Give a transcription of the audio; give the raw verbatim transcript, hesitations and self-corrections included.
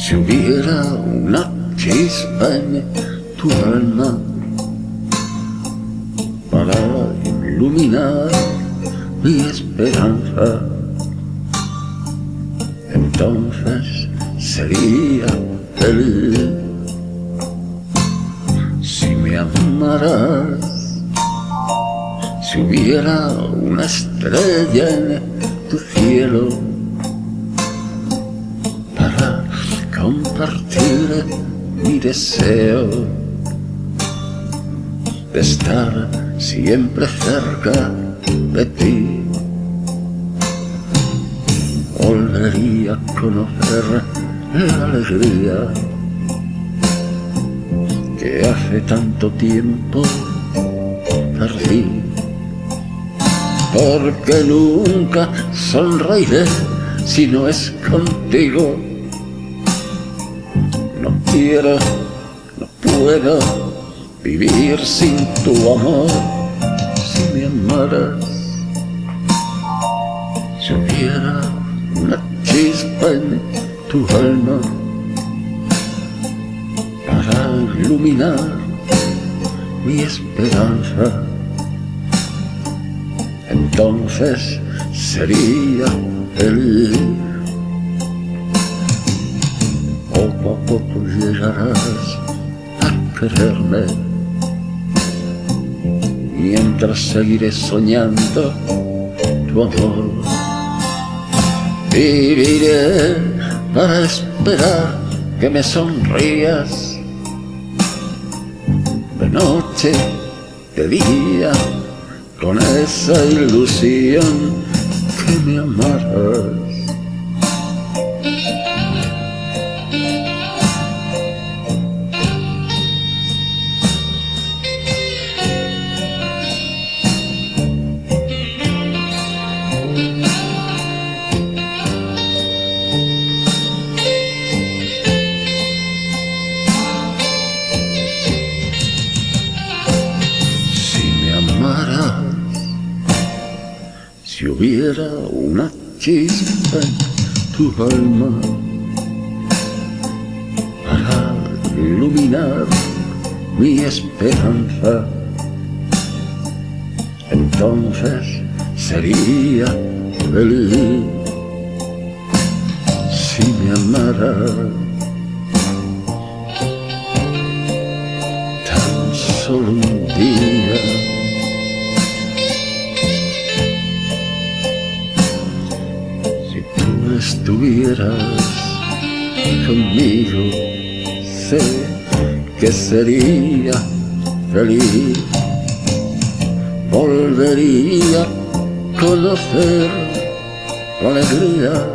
Si hubiera una chispa en tu alma para iluminar mi esperanza, entonces sería feliz. Si me amaras, si hubiera una estrella en tu cielo para compartir mi deseo de estar siempre cerca de ti, volvería a conocer la alegría que hace tanto tiempo perdí, porque nunca sonreiré si no es contigo. No quiero, no puedo vivir sin tu amor. Si me amaras, si hubiera una chispa en tu alma para iluminar mi esperanza, entonces sería feliz. Poco a poco llegarás a quererme, mientras seguiré soñando tu amor. Viviré para esperar que me sonrías, de noche, de día, con esa ilusión que me amarás. Si hubiera una chispa en tu alma para iluminar mi esperanza, entonces sería feliz. Si me amaras tan solo un día, estuvieras conmigo, sé que sería feliz. Volvería a conocer la alegría